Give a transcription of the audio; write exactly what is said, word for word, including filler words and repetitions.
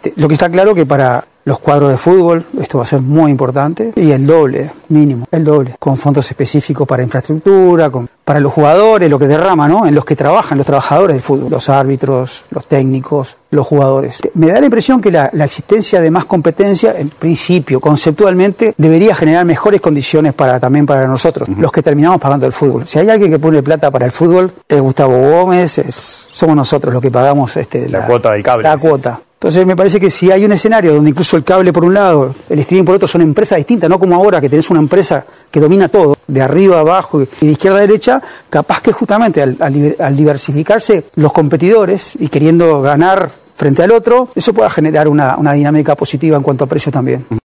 Este, lo que está claro que para los cuadros de fútbol esto va a ser muy importante, y el doble, mínimo, el doble, con fondos específicos para infraestructura, con, para los jugadores, lo que derrama, ¿no? En los que trabajan, los trabajadores del fútbol, los árbitros, los técnicos, los jugadores. Me da la impresión que la, la existencia de más competencia, en principio, conceptualmente, debería generar mejores condiciones para también para nosotros, uh-huh. los que terminamos pagando el fútbol. Si hay alguien que pone plata para el fútbol, es Gustavo Gómez, es, somos nosotros los que pagamos este, la, la cuota del cable. La cuota. Entonces me parece que si hay un escenario donde incluso el cable por un lado, el streaming por otro, son empresas distintas, no como ahora que tenés una empresa que domina todo, de arriba a abajo y de izquierda a derecha, capaz que justamente al, al, al diversificarse los competidores y queriendo ganar frente al otro, eso pueda generar una, una dinámica positiva en cuanto a precio también.